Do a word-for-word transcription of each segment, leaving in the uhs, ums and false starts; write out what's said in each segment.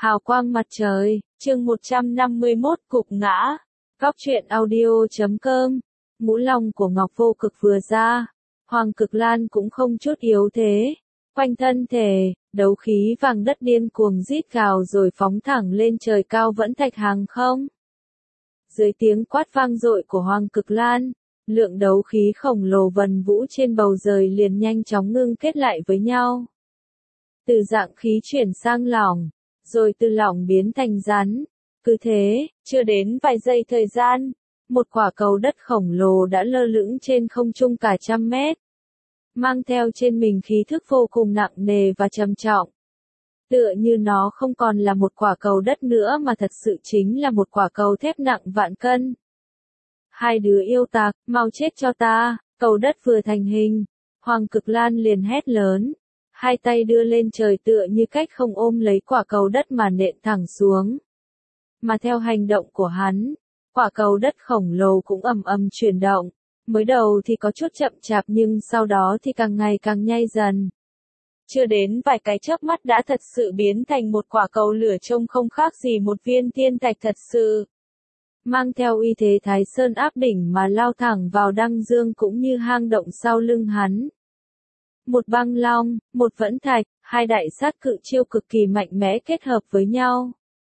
Hào quang mặt trời, chương một trăm năm mươi mốt cục ngã. Góc truyện audio chấm com. Ngũ long của Ngọc Vô Cực vừa ra, Hoàng Cực Lan cũng không chút yếu thế. Quanh thân thể, đấu khí vàng đất điên cuồng rít gào rồi phóng thẳng lên trời cao vẫn thạch hàng không. Dưới tiếng quát vang dội của Hoàng Cực Lan, lượng đấu khí khổng lồ vần vũ trên bầu trời liền nhanh chóng ngưng kết lại với nhau. Từ dạng khí chuyển sang lỏng, rồi từ lỏng biến thành rắn. Cứ thế, chưa đến vài giây thời gian, một quả cầu đất khổng lồ đã lơ lửng trên không trung cả trăm mét. Mang theo trên mình khí thức vô cùng nặng nề và trầm trọng. Tựa như nó không còn là một quả cầu đất nữa mà thật sự chính là một quả cầu thép nặng vạn cân. Hai đứa yêu tạc, mau chết cho ta, cầu đất vừa thành hình. Hoàng Cực Lan liền hét lớn. Hai tay đưa lên trời tựa như cách không ôm lấy quả cầu đất mà nện thẳng xuống. Mà theo hành động của hắn, quả cầu đất khổng lồ cũng ầm ầm chuyển động. Mới đầu thì có chút chậm chạp nhưng sau đó thì càng ngày càng nhanh dần. Chưa đến vài cái chớp mắt đã thật sự biến thành một quả cầu lửa trông không khác gì một viên thiên thạch thật sự. Mang theo uy thế Thái Sơn áp đỉnh mà lao thẳng vào Đăng Dương cũng như hang động sau lưng hắn. Một băng long, một vẫn thạch, hai đại sát cự chiêu cực kỳ mạnh mẽ kết hợp với nhau.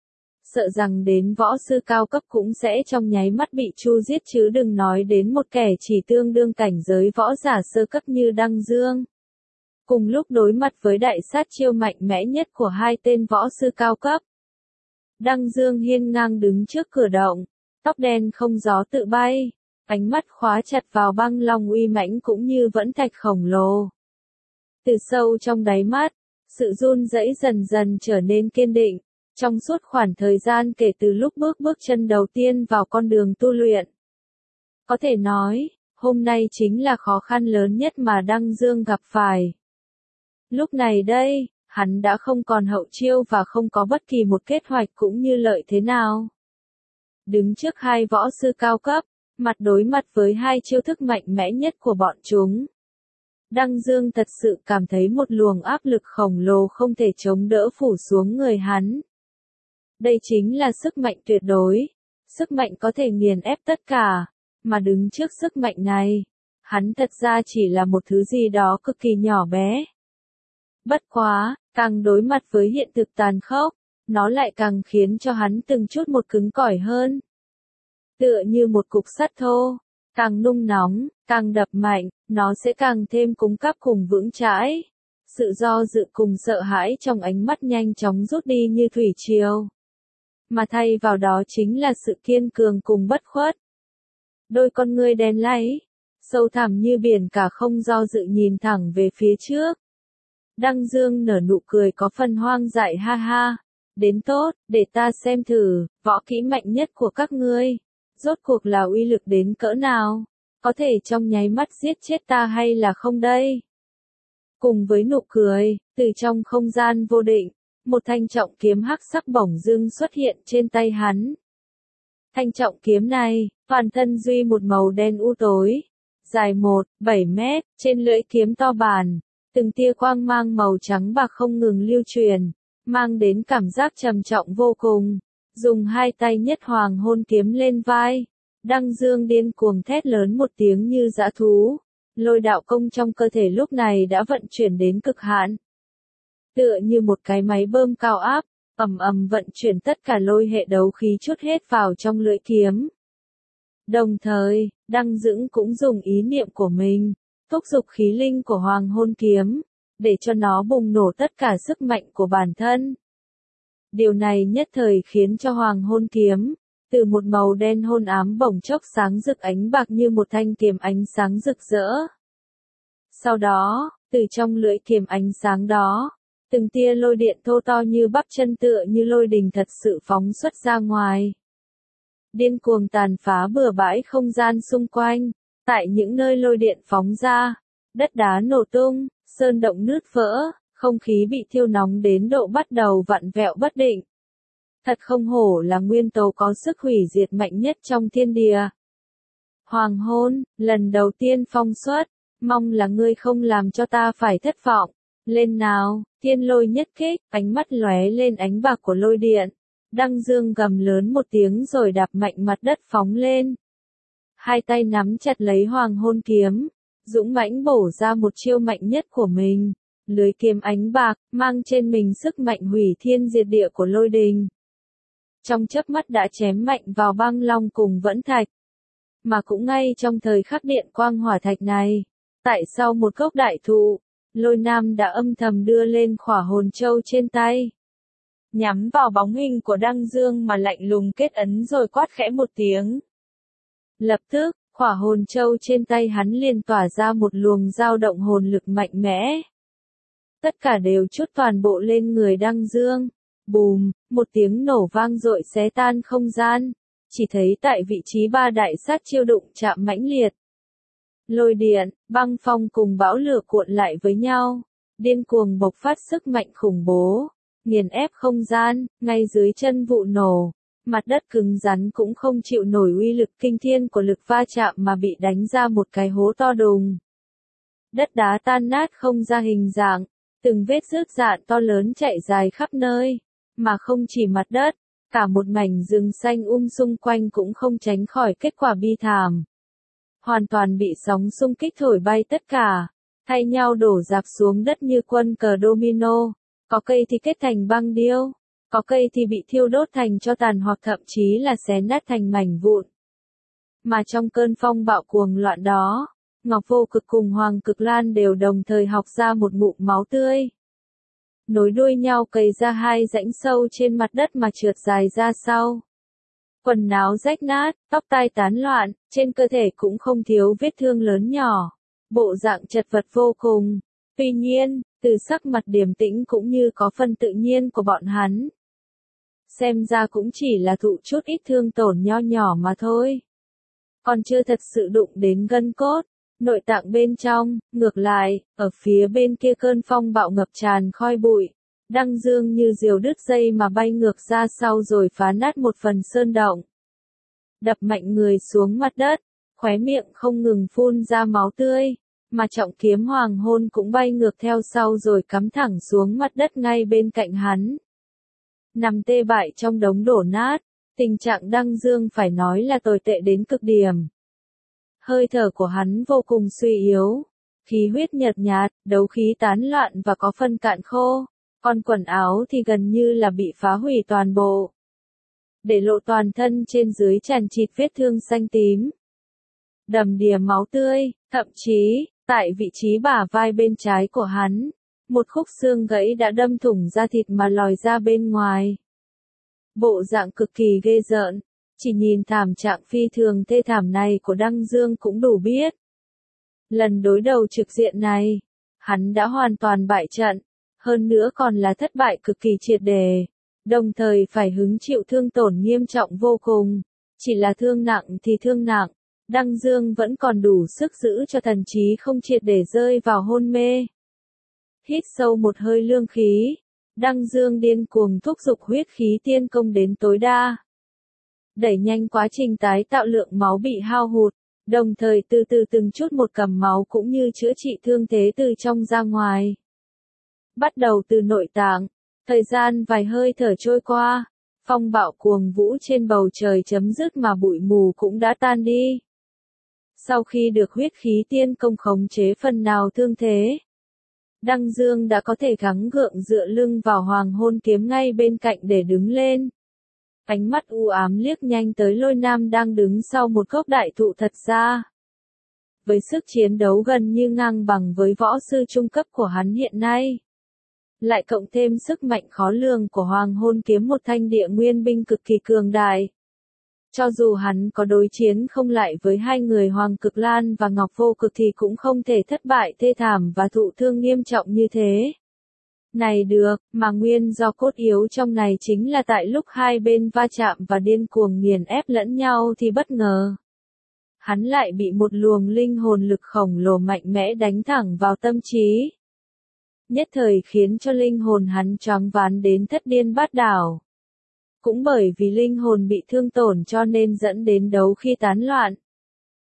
Sợ rằng đến võ sư cao cấp cũng sẽ trong nháy mắt bị chu giết chứ đừng nói đến một kẻ chỉ tương đương cảnh giới võ giả sơ cấp như Đăng Dương. Cùng lúc đối mặt với đại sát chiêu mạnh mẽ nhất của hai tên võ sư cao cấp. Đăng Dương hiên ngang đứng trước cửa động, tóc đen không gió tự bay, ánh mắt khóa chặt vào băng long uy mãnh cũng như vẫn thạch khổng lồ. Từ sâu trong đáy mắt, sự run rẩy dần dần trở nên kiên định, trong suốt khoảng thời gian kể từ lúc bước bước chân đầu tiên vào con đường tu luyện. Có thể nói, hôm nay chính là khó khăn lớn nhất mà Đăng Dương gặp phải. Lúc này đây, hắn đã không còn hậu chiêu và không có bất kỳ một kế hoạch cũng như lợi thế nào. Đứng trước hai võ sư cao cấp, mặt đối mặt với hai chiêu thức mạnh mẽ nhất của bọn chúng. Đăng Dương thật sự cảm thấy một luồng áp lực khổng lồ không thể chống đỡ phủ xuống người hắn. Đây chính là sức mạnh tuyệt đối, sức mạnh có thể nghiền ép tất cả, mà đứng trước sức mạnh này, hắn thật ra chỉ là một thứ gì đó cực kỳ nhỏ bé. Bất quá, càng đối mặt với hiện thực tàn khốc, nó lại càng khiến cho hắn từng chút một cứng cỏi hơn. Tựa như một cục sắt thô. Càng nung nóng, càng đập mạnh, nó sẽ càng thêm cứng cáp cùng vững chãi. Sự do dự cùng sợ hãi trong ánh mắt nhanh chóng rút đi như thủy triều. Mà thay vào đó chính là sự kiên cường cùng bất khuất. Đôi con ngươi đen láy, sâu thẳm như biển cả không do dự nhìn thẳng về phía trước. Đăng Dương nở nụ cười có phần hoang dại ha ha. Đến tốt, để ta xem thử, võ kỹ mạnh nhất của các ngươi. Rốt cuộc là uy lực đến cỡ nào, có thể trong nháy mắt giết chết ta hay là không đây? Cùng với nụ cười, từ trong không gian vô định, một thanh trọng kiếm hắc sắc bổng dưng xuất hiện trên tay hắn. Thanh trọng kiếm này, toàn thân duy một màu đen u tối, dài một phẩy bảy mét, trên lưỡi kiếm to bản, từng tia quang mang màu trắng bạc không ngừng lưu truyền, mang đến cảm giác trầm trọng vô cùng. Dùng hai tay nhất hoàng hôn kiếm lên vai, Đăng Dương điên cuồng thét lớn một tiếng như dã thú, lôi đạo công trong cơ thể lúc này đã vận chuyển đến cực hạn. Tựa như một cái máy bơm cao áp, ầm ầm vận chuyển tất cả lôi hệ đấu khí chút hết vào trong lưỡi kiếm. Đồng thời, Đăng Dững cũng dùng ý niệm của mình, thúc giục khí linh của hoàng hôn kiếm, để cho nó bùng nổ tất cả sức mạnh của bản thân. Điều này nhất thời khiến cho hoàng hôn kiếm, từ một màu đen hôn ám bỗng chốc sáng rực ánh bạc như một thanh kiếm ánh sáng rực rỡ. Sau đó, từ trong lưỡi kiếm ánh sáng đó, từng tia lôi điện thô to như bắp chân tựa như lôi đình thật sự phóng xuất ra ngoài. Điên cuồng tàn phá bừa bãi không gian xung quanh, tại những nơi lôi điện phóng ra, đất đá nổ tung, sơn động nứt vỡ. Không khí bị thiêu nóng đến độ bắt đầu vặn vẹo bất định. Thật không hổ là nguyên tố có sức hủy diệt mạnh nhất trong thiên địa. Hoàng hôn, lần đầu tiên phong xuất, mong là ngươi không làm cho ta phải thất vọng. Lên nào, thiên lôi nhất kích, ánh mắt lóe lên ánh bạc của lôi điện. Đăng Dương gầm lớn một tiếng rồi đạp mạnh mặt đất phóng lên. Hai tay nắm chặt lấy hoàng hôn kiếm, dũng mãnh bổ ra một chiêu mạnh nhất của mình. Lưới kiếm ánh bạc, mang trên mình sức mạnh hủy thiên diệt địa của lôi đình. Trong chớp mắt đã chém mạnh vào băng long cùng vẫn thạch. Mà cũng ngay trong thời khắc điện quang hỏa thạch này, tại sau một gốc đại thụ, Lôi Nam đã âm thầm đưa lên khỏa hồn châu trên tay. Nhắm vào bóng hình của Đăng Dương mà lạnh lùng kết ấn rồi quát khẽ một tiếng. Lập tức, khỏa hồn châu trên tay hắn liền tỏa ra một luồng dao động hồn lực mạnh mẽ. Tất cả đều trút toàn bộ lên người Đăng Dương. Bùm, một tiếng nổ vang dội xé tan không gian. Chỉ thấy tại vị trí ba đại sát chiêu đụng chạm mãnh liệt. Lôi điện, băng phong cùng bão lửa cuộn lại với nhau. Điên cuồng bộc phát sức mạnh khủng bố. Nghiền ép không gian, ngay dưới chân vụ nổ. Mặt đất cứng rắn cũng không chịu nổi uy lực kinh thiên của lực va chạm mà bị đánh ra một cái hố to đùng. Đất đá tan nát không ra hình dạng. Từng vết rước rạn to lớn chạy dài khắp nơi. Mà không chỉ mặt đất, cả một mảnh rừng xanh um xung quanh cũng không tránh khỏi kết quả bi thảm. Hoàn toàn bị sóng xung kích thổi bay tất cả, thay nhau đổ rạp xuống đất như quân cờ domino. Có cây thì kết thành băng điêu, có cây thì bị thiêu đốt thành tro tàn hoặc thậm chí là xé nát thành mảnh vụn. Mà trong cơn phong bạo cuồng loạn đó, Ngọc Vô Cực cùng Hoàng Cực Lan đều đồng thời học ra một ngụm máu tươi. Nối đuôi nhau cày ra hai rãnh sâu trên mặt đất mà trượt dài ra sau. Quần áo rách nát, tóc tai tán loạn, trên cơ thể cũng không thiếu vết thương lớn nhỏ. Bộ dạng chật vật vô cùng. Tuy nhiên, từ sắc mặt điềm tĩnh cũng như có phần tự nhiên của bọn hắn. Xem ra cũng chỉ là thụ chút ít thương tổn nho nhỏ mà thôi. Còn chưa thật sự đụng đến gân cốt, nội tạng bên trong, ngược lại, ở phía bên kia cơn phong bạo ngập tràn khói bụi. Đăng Dương như diều đứt dây mà bay ngược ra sau rồi phá nát một phần sơn động. Đập mạnh người xuống mặt đất, khóe miệng không ngừng phun ra máu tươi, mà trọng kiếm hoàng hôn cũng bay ngược theo sau rồi cắm thẳng xuống mặt đất ngay bên cạnh hắn. Nằm tê bại trong đống đổ nát, tình trạng Đăng Dương phải nói là tồi tệ đến cực điểm. Hơi thở của hắn vô cùng suy yếu, khí huyết nhợt nhạt, đấu khí tán loạn và có phân cạn khô. Còn quần áo thì gần như là bị phá hủy toàn bộ. Để lộ toàn thân trên dưới tràn chịt vết thương xanh tím. Đầm đìa máu tươi, thậm chí, tại vị trí bả vai bên trái của hắn, một khúc xương gãy đã đâm thủng da thịt mà lòi ra bên ngoài. Bộ dạng cực kỳ ghê rợn, chỉ nhìn thảm trạng phi thường thê thảm này của Đăng Dương cũng đủ biết. Lần đối đầu trực diện này, hắn đã hoàn toàn bại trận. Hơn nữa còn là thất bại cực kỳ triệt đề, đồng thời phải hứng chịu thương tổn nghiêm trọng vô cùng. Chỉ là thương nặng thì thương nặng, Đăng Dương vẫn còn đủ sức giữ cho thần trí không triệt để rơi vào hôn mê. Hít sâu một hơi lương khí, Đăng Dương điên cuồng thúc giục huyết khí tiên công đến tối đa. Đẩy nhanh quá trình tái tạo lượng máu bị hao hụt, đồng thời từ từ từng chút một cầm máu cũng như chữa trị thương thế từ trong ra ngoài. Bắt đầu từ nội tạng, thời gian vài hơi thở trôi qua, phong bạo cuồng vũ trên bầu trời chấm dứt mà bụi mù cũng đã tan đi. Sau khi được huyết khí tiên công khống chế phần nào thương thế, Đăng Dương đã có thể gắng gượng dựa lưng vào hoàng hôn kiếm ngay bên cạnh để đứng lên. Ánh mắt u ám liếc nhanh tới Lôi Nam đang đứng sau một gốc đại thụ thật ra. Với sức chiến đấu gần như ngang bằng với võ sư trung cấp của hắn hiện nay. Lại cộng thêm sức mạnh khó lường của hoàng hôn kiếm một thanh địa nguyên binh cực kỳ cường đại. Cho dù hắn có đối chiến không lại với hai người Hoàng Cực Lan và Ngọc Vô Cực thì cũng không thể thất bại thê thảm và thụ thương nghiêm trọng như thế. Này được, mà nguyên do cốt yếu trong này chính là tại lúc hai bên va chạm và điên cuồng nghiền ép lẫn nhau thì bất ngờ. Hắn lại bị một luồng linh hồn lực khổng lồ mạnh mẽ đánh thẳng vào tâm trí. Nhất thời khiến cho linh hồn hắn choáng váng đến thất điên bát đảo. Cũng bởi vì linh hồn bị thương tổn cho nên dẫn đến đấu khí tán loạn.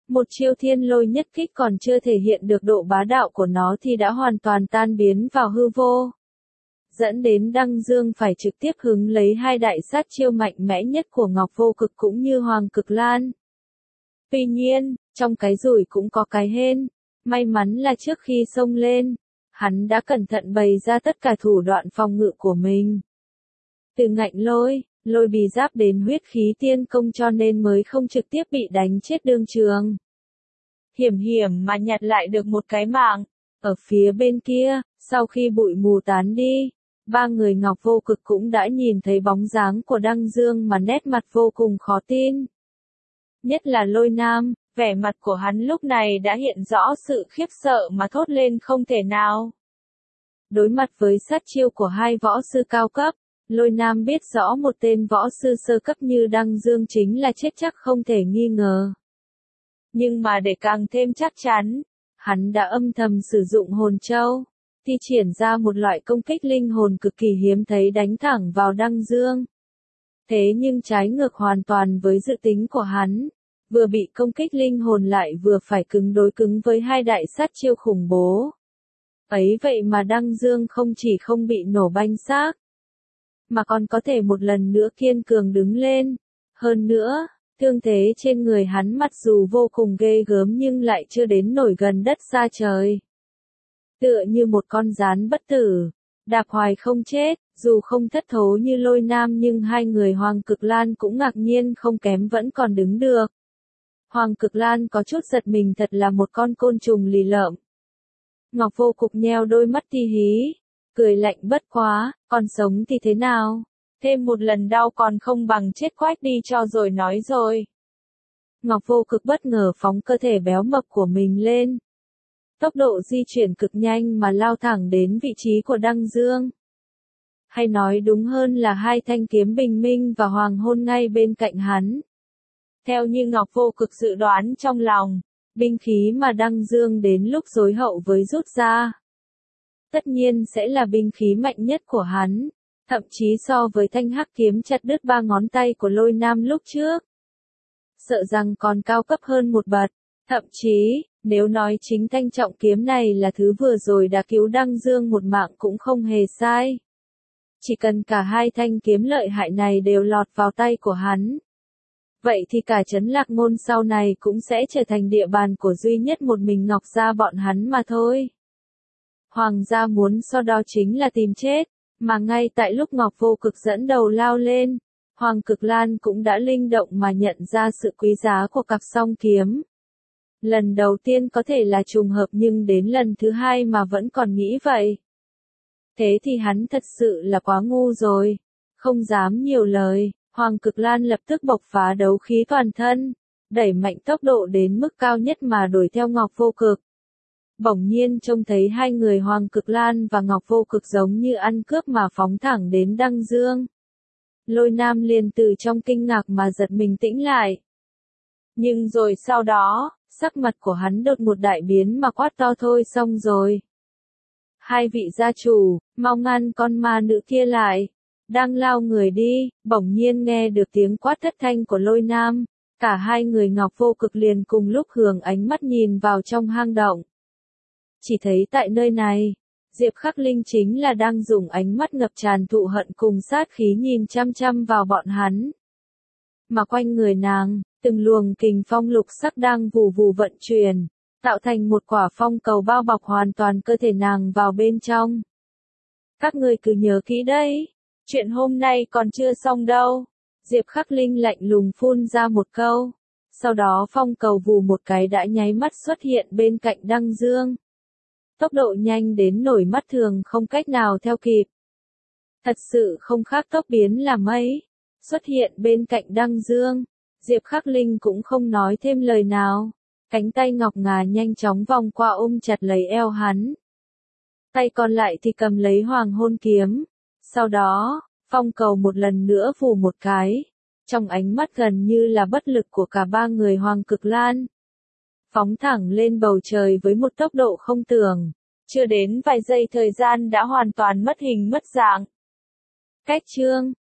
Một chiêu thiên lôi nhất kích còn chưa thể hiện được độ bá đạo của nó thì đã hoàn toàn tan biến vào hư vô. Dẫn đến Đăng Dương phải trực tiếp hứng lấy hai đại sát chiêu mạnh mẽ nhất của Ngọc Vô Cực cũng như Hoàng Cực Lan. Tuy nhiên, trong cái rủi cũng có cái hên, may mắn là trước khi xông lên, hắn đã cẩn thận bày ra tất cả thủ đoạn phòng ngự của mình. Từ ngạnh lôi, lôi bì giáp đến huyết khí tiên công cho nên mới không trực tiếp bị đánh chết đương trường. Hiểm hiểm mà nhặt lại được một cái mạng. Ở phía bên kia, sau khi bụi mù tán đi, ba người Ngọc Vô Cực cũng đã nhìn thấy bóng dáng của Đăng Dương mà nét mặt vô cùng khó tin. Nhất là Lôi Nam, vẻ mặt của hắn lúc này đã hiện rõ sự khiếp sợ mà thốt lên không thể nào. Đối mặt với sát chiêu của hai võ sư cao cấp, Lôi Nam biết rõ một tên võ sư sơ cấp như Đăng Dương chính là chết chắc không thể nghi ngờ. Nhưng mà để càng thêm chắc chắn, hắn đã âm thầm sử dụng hồn châu, thi triển ra một loại công kích linh hồn cực kỳ hiếm thấy đánh thẳng vào Đăng Dương. Thế nhưng trái ngược hoàn toàn với dự tính của hắn, vừa bị công kích linh hồn lại vừa phải cứng đối cứng với hai đại sát chiêu khủng bố. Ấy vậy mà Đăng Dương không chỉ không bị nổ banh xác, mà còn có thể một lần nữa kiên cường đứng lên. Hơn nữa, thương thế trên người hắn mặc dù vô cùng ghê gớm nhưng lại chưa đến nổi gần đất xa trời. Tựa như một con gián bất tử, đạp hoài không chết, dù không thất thố như Lôi Nam nhưng hai người Hoàng Cực Lan cũng ngạc nhiên không kém vẫn còn đứng được. Hoàng Cực Lan có chút giật mình, thật là một con côn trùng lì lợm. Ngọc Vô Cực nheo đôi mắt ti hí, cười lạnh bất quá, còn sống thì thế nào? Thêm một lần đau còn không bằng chết quách đi cho rồi nói rồi. Ngọc Vô Cực bất ngờ phóng cơ thể béo mập của mình lên. Tốc độ di chuyển cực nhanh mà lao thẳng đến vị trí của Đăng Dương. Hay nói đúng hơn là hai thanh kiếm bình minh và hoàng hôn ngay bên cạnh hắn. Theo như Ngọc Vô Cực dự đoán trong lòng, binh khí mà Đăng Dương đến lúc rối hậu với rút ra, tất nhiên sẽ là binh khí mạnh nhất của hắn, thậm chí so với thanh hắc kiếm chặt đứt ba ngón tay của Lôi Nam lúc trước. Sợ rằng còn cao cấp hơn một bậc, thậm chí, nếu nói chính thanh trọng kiếm này là thứ vừa rồi đã cứu Đăng Dương một mạng cũng không hề sai. Chỉ cần cả hai thanh kiếm lợi hại này đều lọt vào tay của hắn, vậy thì cả trấn Lạc Môn sau này cũng sẽ trở thành địa bàn của duy nhất một mình Ngọc gia bọn hắn mà thôi. Hoàng gia muốn so đo chính là tìm chết, mà ngay tại lúc Ngọc Vô Cực dẫn đầu lao lên, Hoàng Cực Lan cũng đã linh động mà nhận ra sự quý giá của cặp song kiếm. Lần đầu tiên có thể là trùng hợp nhưng đến lần thứ hai mà vẫn còn nghĩ vậy. Thế thì hắn thật sự là quá ngu rồi, không dám nhiều lời. Hoàng Cực Lan lập tức bộc phá đấu khí toàn thân, đẩy mạnh tốc độ đến mức cao nhất mà đuổi theo Ngọc Vô Cực. Bỗng nhiên trông thấy hai người Hoàng Cực Lan và Ngọc Vô Cực giống như ăn cướp mà phóng thẳng đến Đăng Dương. Lôi Nam liền từ trong kinh ngạc mà giật mình tĩnh lại. Nhưng rồi sau đó, sắc mặt của hắn đột một đại biến mà quát to thôi xong rồi. Hai vị gia chủ, mau ngăn con ma nữ kia lại. Đang lao người đi, bỗng nhiên nghe được tiếng quát thất thanh của Lôi Nam, cả hai người Ngọc Vô Cực liền cùng lúc hướng ánh mắt nhìn vào trong hang động. Chỉ thấy tại nơi này, Diệp Khắc Linh chính là đang dùng ánh mắt ngập tràn thụ hận cùng sát khí nhìn chăm chăm vào bọn hắn. Mà quanh người nàng, từng luồng kình phong lục sắc đang vù vù vận chuyển, tạo thành một quả phong cầu bao bọc hoàn toàn cơ thể nàng vào bên trong. Các người cứ nhớ kỹ đấy. Chuyện hôm nay còn chưa xong đâu. Diệp Khắc Linh lạnh lùng phun ra một câu. Sau đó phong cầu vù một cái đã nháy mắt xuất hiện bên cạnh Đăng Dương. Tốc độ nhanh đến nổi mắt thường không cách nào theo kịp. Thật sự không khác tốc biến là mấy. Xuất hiện bên cạnh Đăng Dương. Diệp Khắc Linh cũng không nói thêm lời nào. Cánh tay ngọc ngà nhanh chóng vòng qua ôm chặt lấy eo hắn. Tay còn lại thì cầm lấy hoàng hôn kiếm. Sau đó, phong cầu một lần nữa phủ một cái, trong ánh mắt gần như là bất lực của cả ba người Hoàng Cực Lan. Phóng thẳng lên bầu trời với một tốc độ không tưởng, chưa đến vài giây thời gian đã hoàn toàn mất hình mất dạng. Cách chương